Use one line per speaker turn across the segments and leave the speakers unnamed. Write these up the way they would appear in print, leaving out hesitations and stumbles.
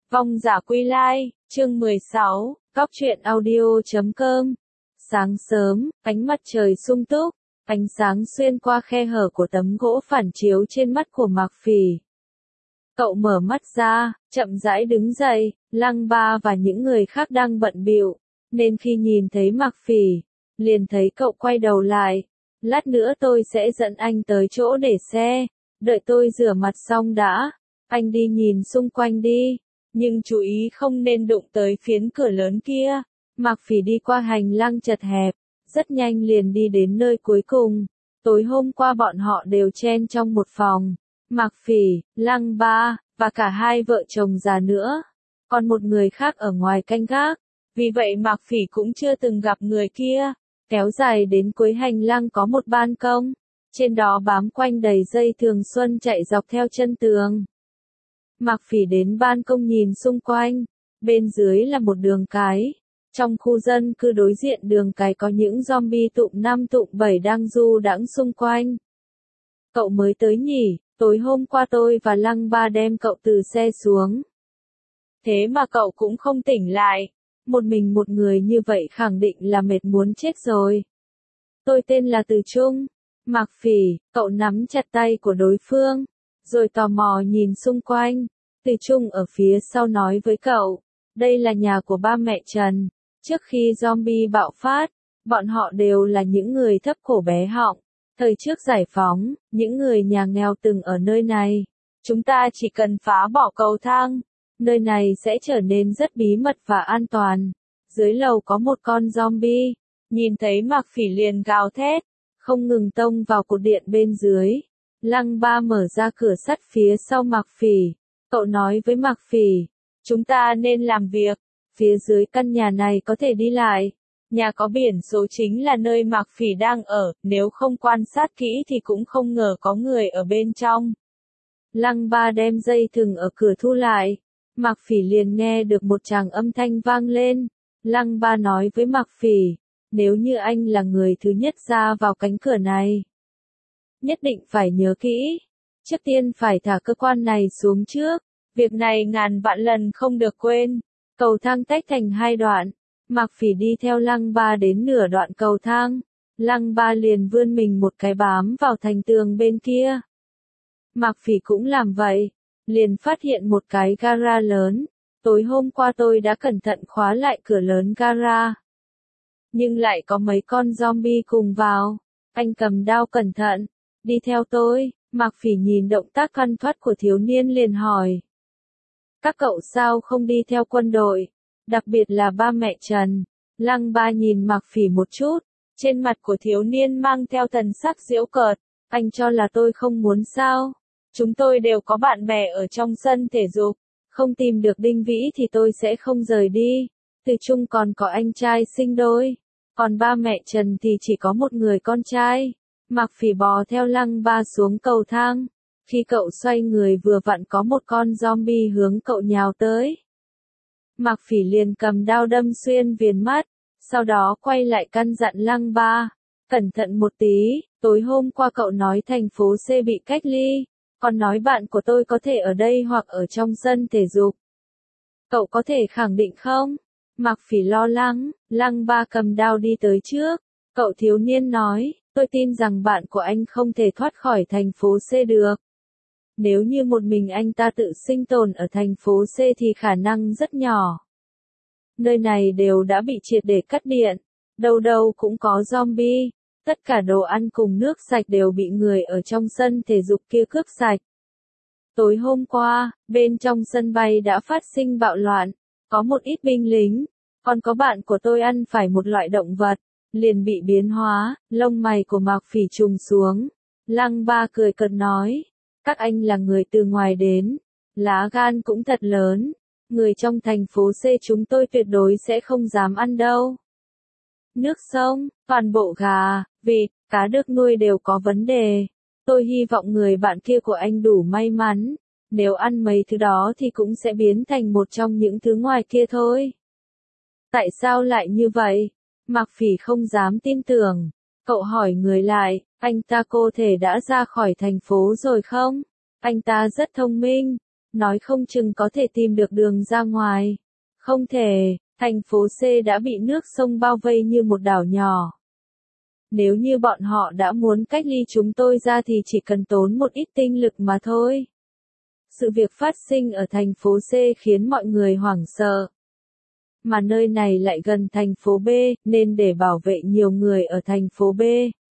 Vong giả quy lai, chương 16, Cóc truyện audio.com. Sáng sớm, ánh mặt trời sung túc, ánh sáng xuyên qua khe hở của tấm gỗ phản chiếu trên mắt của Mạc Phỉ. Cậu mở mắt ra, chậm rãi đứng dậy, Lăng Ba và những người khác đang bận bịu, nên khi nhìn thấy Mạc Phỉ, liền thấy cậu quay đầu lại. Lát nữa tôi sẽ dẫn anh tới chỗ để xe, đợi tôi rửa mặt xong đã, anh đi nhìn xung quanh đi. Nhưng chú ý không nên đụng tới phiến cửa lớn kia. Mạc Phỉ đi qua hành lang chật hẹp, rất nhanh liền đi đến nơi cuối cùng. Tối hôm qua bọn họ đều chen trong một phòng. Mạc Phỉ, Lăng Ba, và cả hai vợ chồng già nữa. Còn một người khác ở ngoài canh gác. Vì vậy Mạc Phỉ cũng chưa từng gặp người kia. Kéo dài đến cuối hành lang có một ban công. Trên đó bám quanh đầy dây thường xuân chạy dọc theo chân tường. Mạc Phỉ đến ban công nhìn xung quanh, bên dưới là một đường cái. Trong khu dân cư đối diện đường cái có những zombie tụm 5 tụm 7 đang du đãng xung quanh. Cậu mới tới nhỉ, tối hôm qua tôi và Lăng Ba đem cậu từ xe xuống. Thế mà cậu cũng không tỉnh lại, một mình một người như vậy khẳng định là mệt muốn chết rồi. Tôi tên là Từ Trung. Mạc Phỉ, cậu nắm chặt tay của đối phương, rồi tò mò nhìn xung quanh. Từ Trung ở phía sau nói với cậu, đây là nhà của ba mẹ Trần. Trước khi zombie bạo phát, bọn họ đều là những người thấp cổ bé họng. Thời trước giải phóng, những người nhà nghèo từng ở nơi này. Chúng ta chỉ cần phá bỏ cầu thang, nơi này sẽ trở nên rất bí mật và an toàn. Dưới lầu có một con zombie, nhìn thấy Mạc Phỉ liền gào thét, không ngừng tông vào cột điện bên dưới. Lăng Ba mở ra cửa sắt phía sau Mạc Phỉ. Cậu nói với Mạc Phỉ, chúng ta nên làm việc. Phía dưới căn nhà này có thể đi lại. Nhà có biển số chính là nơi Mạc Phỉ đang ở, nếu không quan sát kỹ thì cũng không ngờ có người ở bên trong. Lăng Ba đem dây thừng ở cửa thu lại. Mạc Phỉ liền nghe được một tràng âm thanh vang lên. Lăng Ba nói với Mạc Phỉ, nếu như anh là người thứ nhất ra vào cánh cửa này, nhất định phải nhớ kỹ. Trước tiên phải thả cơ quan này xuống trước. Việc này ngàn vạn lần không được quên. Cầu thang tách thành hai đoạn. Mạc Phỉ đi theo Lăng Ba đến nửa đoạn cầu thang. Lăng Ba liền vươn mình một cái bám vào thành tường bên kia. Mạc Phỉ cũng làm vậy. Liền phát hiện một cái gara lớn. Tối hôm qua tôi đã cẩn thận khóa lại cửa lớn gara. Nhưng lại có mấy con zombie cùng vào. Anh cầm đao cẩn thận. Đi theo tôi. Mạc Phỉ nhìn động tác thoăn thoắt của thiếu niên liền hỏi. Các cậu sao không đi theo quân đội? Đặc biệt là ba mẹ Trần. Lăng Ba nhìn Mạc Phỉ một chút. Trên mặt của thiếu niên mang theo thần sắc giễu cợt. Anh cho là tôi không muốn sao? Chúng tôi đều có bạn bè ở trong sân thể dục. Không tìm được Đinh Vĩ thì tôi sẽ không rời đi. Từ Trung còn có anh trai sinh đôi. Còn ba mẹ Trần thì chỉ có một người con trai. Mạc Phỉ bò theo Lăng Ba xuống cầu thang. Khi cậu xoay người vừa vặn có một con zombie hướng cậu nhào tới. Mạc Phỉ liền cầm đao đâm xuyên viền mắt, sau đó quay lại căn dặn Lăng Ba, cẩn thận một tí, tối hôm qua cậu nói thành phố C bị cách ly, còn nói bạn của tôi có thể ở đây hoặc ở trong sân thể dục. Cậu có thể khẳng định không? Mạc Phỉ lo lắng. Lăng Ba cầm đao đi tới trước. Cậu thiếu niên nói, tôi tin rằng bạn của anh không thể thoát khỏi thành phố C được. Nếu như một mình anh ta tự sinh tồn ở thành phố C thì khả năng rất nhỏ. Nơi này đều đã bị triệt để cắt điện. Đâu đâu cũng có zombie. Tất cả đồ ăn cùng nước sạch đều bị người ở trong sân thể dục kia cướp sạch. Tối hôm qua, bên trong sân bay đã phát sinh bạo loạn. Có một ít binh lính. Còn có bạn của tôi ăn phải một loại động vật. Liền bị biến hóa. Lông mày của Mạc Phỉ trùng xuống. Lăng Ba cười cợt nói. Các anh là người từ ngoài đến. Lá gan cũng thật lớn. Người trong thành phố C chúng tôi tuyệt đối sẽ không dám ăn đâu. Nước sông, toàn bộ gà, vịt, cá được nuôi đều có vấn đề. Tôi hy vọng người bạn kia của anh đủ may mắn. Nếu ăn mấy thứ đó thì cũng sẽ biến thành một trong những thứ ngoài kia thôi. Tại sao lại như vậy? Mạc Phỉ không dám tin tưởng. Cậu hỏi người lại, anh ta cô thể đã ra khỏi thành phố rồi không? Anh ta rất thông minh. nói không chừng có thể tìm được đường ra ngoài. Không thể, thành phố C đã bị nước sông bao vây như một đảo nhỏ. Nếu như bọn họ đã muốn cách ly chúng tôi ra thì chỉ cần tốn một ít tinh lực mà thôi. Sự việc phát sinh ở thành phố C khiến mọi người hoảng sợ. Mà nơi này lại gần thành phố B, nên để bảo vệ nhiều người ở thành phố B,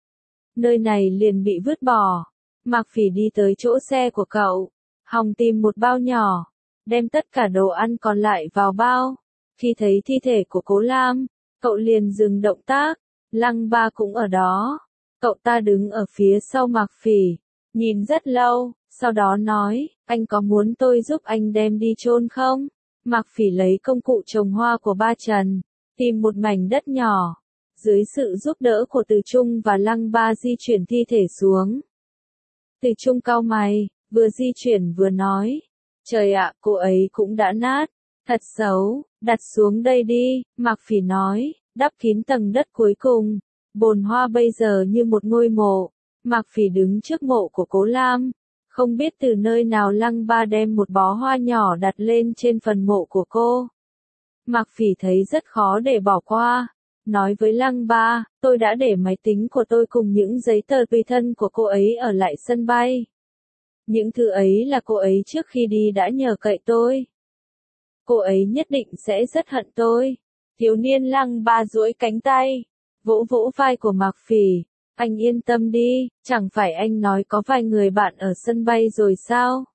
nơi này liền bị vứt bỏ. Mạc Phỉ đi tới chỗ xe của cậu, hòng tìm một bao nhỏ, đem tất cả đồ ăn còn lại vào bao. Khi thấy thi thể của Cố Lam, cậu liền dừng động tác. Lăng Ba cũng ở đó. Cậu ta đứng ở phía sau Mạc Phỉ, nhìn rất lâu, sau đó nói, anh có muốn tôi giúp anh đem đi chôn không? Mạc Phỉ lấy công cụ trồng hoa của ba Trần, tìm một mảnh đất nhỏ. Dưới sự giúp đỡ của Từ Trung và Lăng Ba di chuyển thi thể xuống. Từ Trung cau mày, vừa di chuyển vừa nói, trời ạ, cô ấy cũng đã nát, thật xấu, đặt xuống đây đi, Mạc Phỉ nói, đắp kín tầng đất cuối cùng. Bồn hoa bây giờ như một ngôi mộ. Mạc Phỉ đứng trước mộ của Cố Lam, không biết từ nơi nào Lăng Ba đem một bó hoa nhỏ đặt lên trên phần mộ của cô. Mạc Phỉ thấy rất khó để bỏ qua, nói với Lăng Ba, tôi đã để máy tính của tôi cùng những giấy tờ tùy thân của cô ấy ở lại sân bay. Những thứ ấy là cô ấy trước khi đi đã nhờ cậy tôi. Cô ấy nhất định sẽ rất hận tôi. Thiếu niên Lăng Ba duỗi cánh tay, vỗ vỗ vai của Mạc Phỉ, anh yên tâm đi, chẳng phải anh nói có vài người bạn ở sân bay rồi sao?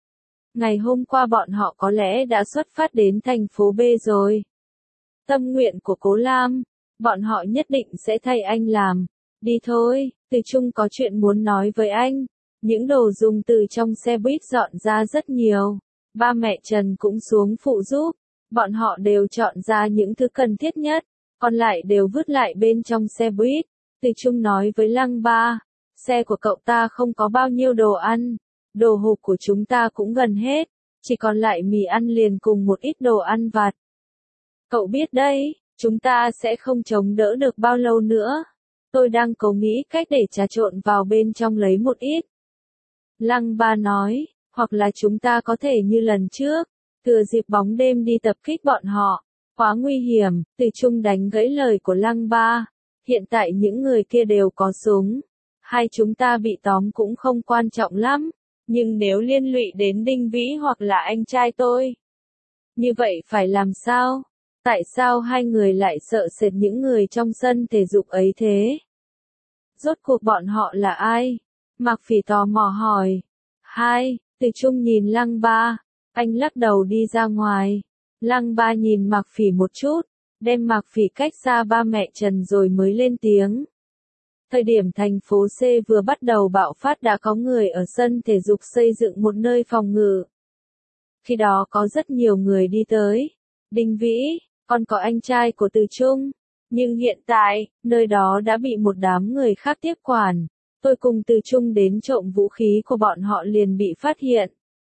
Ngày hôm qua bọn họ có lẽ đã xuất phát đến thành phố B rồi. Tâm nguyện của Cố Lam, bọn họ nhất định sẽ thay anh làm. Đi thôi, Từ Trung có chuyện muốn nói với anh. Những đồ dùng từ trong xe buýt dọn ra rất nhiều. Ba mẹ Trần cũng xuống phụ giúp. Bọn họ đều chọn ra những thứ cần thiết nhất, còn lại đều vứt lại bên trong xe buýt. Từ Trung nói với Lăng Ba, xe của cậu ta không có bao nhiêu đồ ăn, đồ hộp của chúng ta cũng gần hết, chỉ còn lại mì ăn liền cùng một ít đồ ăn vặt. Cậu biết đấy, chúng ta sẽ không chống đỡ được bao lâu nữa. Tôi đang cố nghĩ cách để trà trộn vào bên trong lấy một ít. Lăng Ba nói, hoặc là chúng ta có thể như lần trước, thừa dịp bóng đêm đi tập kích bọn họ. Quá nguy hiểm, Từ Trung đánh gãy lời của Lăng Ba. Hiện tại những người kia đều có súng. Hai chúng ta bị tóm cũng không quan trọng lắm. Nhưng nếu liên lụy đến Đinh Vĩ hoặc là anh trai tôi, như vậy phải làm sao? Tại sao hai người lại sợ sệt những người trong sân thể dục ấy thế? Rốt cuộc bọn họ là ai? Mạc Phỉ tò mò hỏi. Từ Trung nhìn Lăng Ba. Anh lắc đầu đi ra ngoài. Lăng Ba nhìn Mạc Phỉ một chút, đem Mạc Phỉ cách xa ba mẹ Trần rồi mới lên tiếng. Thời điểm thành phố C vừa bắt đầu bạo phát đã có người ở sân thể dục xây dựng một nơi phòng ngự. Khi đó có rất nhiều người đi tới. Đinh Vĩ, còn có anh trai của Từ Trung. Nhưng hiện tại, nơi đó đã bị một đám người khác tiếp quản. Tôi cùng Từ Trung đến trộm vũ khí của bọn họ liền bị phát hiện.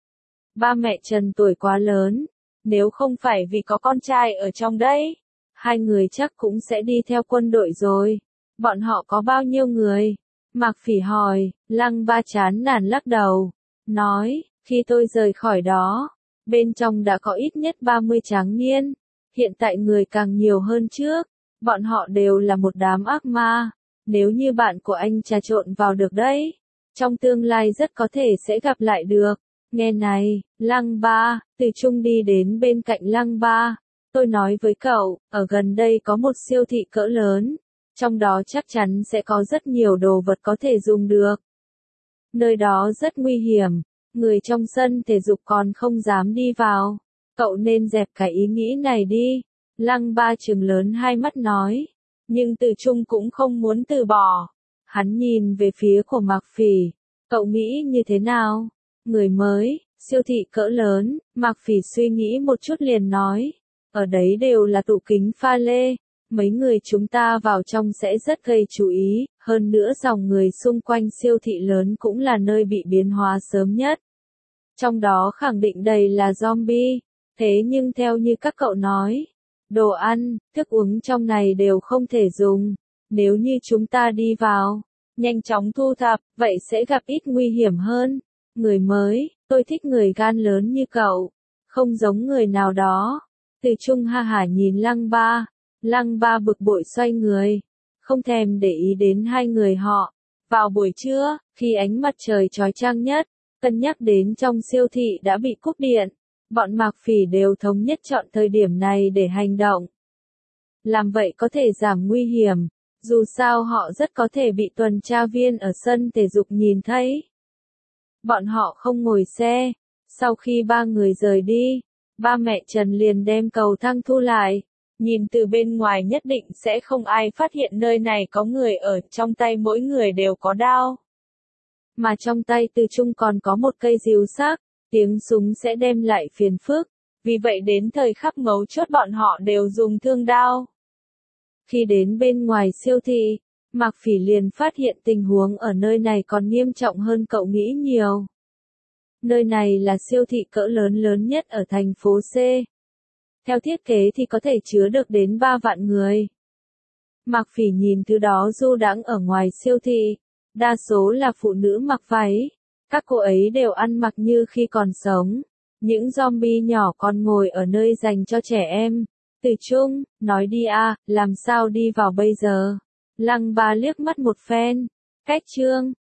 Ba mẹ Trần tuổi quá lớn. Nếu không phải vì có con trai ở trong đấy, hai người chắc cũng sẽ đi theo quân đội rồi. Bọn họ có bao nhiêu người? Mạc Phỉ hỏi. Lăng Ba chán nản lắc đầu. Nói, khi tôi rời khỏi đó, bên trong đã có ít nhất 30 tráng niên. Hiện tại người càng nhiều hơn trước. Bọn họ đều là một đám ác ma. Nếu như bạn của anh trà trộn vào được đấy, trong tương lai rất có thể sẽ gặp lại được. Nghe này, Lăng Ba, Từ Trung đi đến bên cạnh Lăng Ba. Tôi nói với cậu, ở gần đây có một siêu thị cỡ lớn. Trong đó chắc chắn sẽ có rất nhiều đồ vật có thể dùng được. Nơi đó rất nguy hiểm. Người trong sân thể dục còn không dám đi vào. Cậu nên dẹp cái ý nghĩ này đi. Lăng Ba trừng lớn hai mắt nói. Nhưng Từ Trung cũng không muốn từ bỏ. Hắn nhìn về phía của Mạc Phỉ. Cậu nghĩ như thế nào? Người mới, siêu thị cỡ lớn, Mạc Phỉ suy nghĩ một chút liền nói. Ở đấy đều là tủ kính pha lê. Mấy người chúng ta vào trong sẽ rất gây chú ý. Hơn nữa dòng người xung quanh siêu thị lớn cũng là nơi bị biến hóa sớm nhất. Trong đó khẳng định đầy là zombie. Thế nhưng theo như các cậu nói, đồ ăn, thức uống trong này đều không thể dùng. Nếu như chúng ta đi vào, nhanh chóng thu thập, vậy sẽ gặp ít nguy hiểm hơn. Người mới, Tôi thích người gan lớn như cậu, không giống người nào đó. Từ Trung ha hả nhìn Lăng Ba. Lăng Ba bực bội xoay người, không thèm để ý đến hai người họ. Vào buổi trưa, khi ánh mặt trời chói chang nhất, cân nhắc đến trong siêu thị đã bị cúp điện, bọn Mạc Phỉ đều thống nhất chọn thời điểm này để hành động. Làm vậy có thể giảm nguy hiểm, dù sao họ rất có thể bị tuần tra viên ở sân thể dục nhìn thấy. Bọn họ không ngồi xe, sau khi ba người rời đi, ba mẹ Trần liền đem cầu thang thu lại. Nhìn từ bên ngoài nhất định sẽ không ai phát hiện nơi này có người ở, trong tay mỗi người đều có đao. Mà trong tay Từ Trung còn có một cây rìu sắc, tiếng súng sẽ đem lại phiền phức, vì vậy đến thời khắc mấu chốt bọn họ đều dùng thương đao. Khi đến bên ngoài siêu thị, Mạc Phỉ liền phát hiện tình huống ở nơi này còn nghiêm trọng hơn cậu nghĩ nhiều. Nơi này là siêu thị cỡ lớn nhất ở thành phố C. Theo thiết kế thì có thể chứa được đến 3 vạn người. Mạc Phỉ nhìn thứ đó du đãng ở ngoài siêu thị, đa số là phụ nữ mặc váy, các cô ấy đều ăn mặc như khi còn sống. Những zombie nhỏ còn ngồi ở nơi dành cho trẻ em. Từ Trung, nói đi à, làm sao đi vào bây giờ? Lăng Ba liếc mắt một phen. Cách chương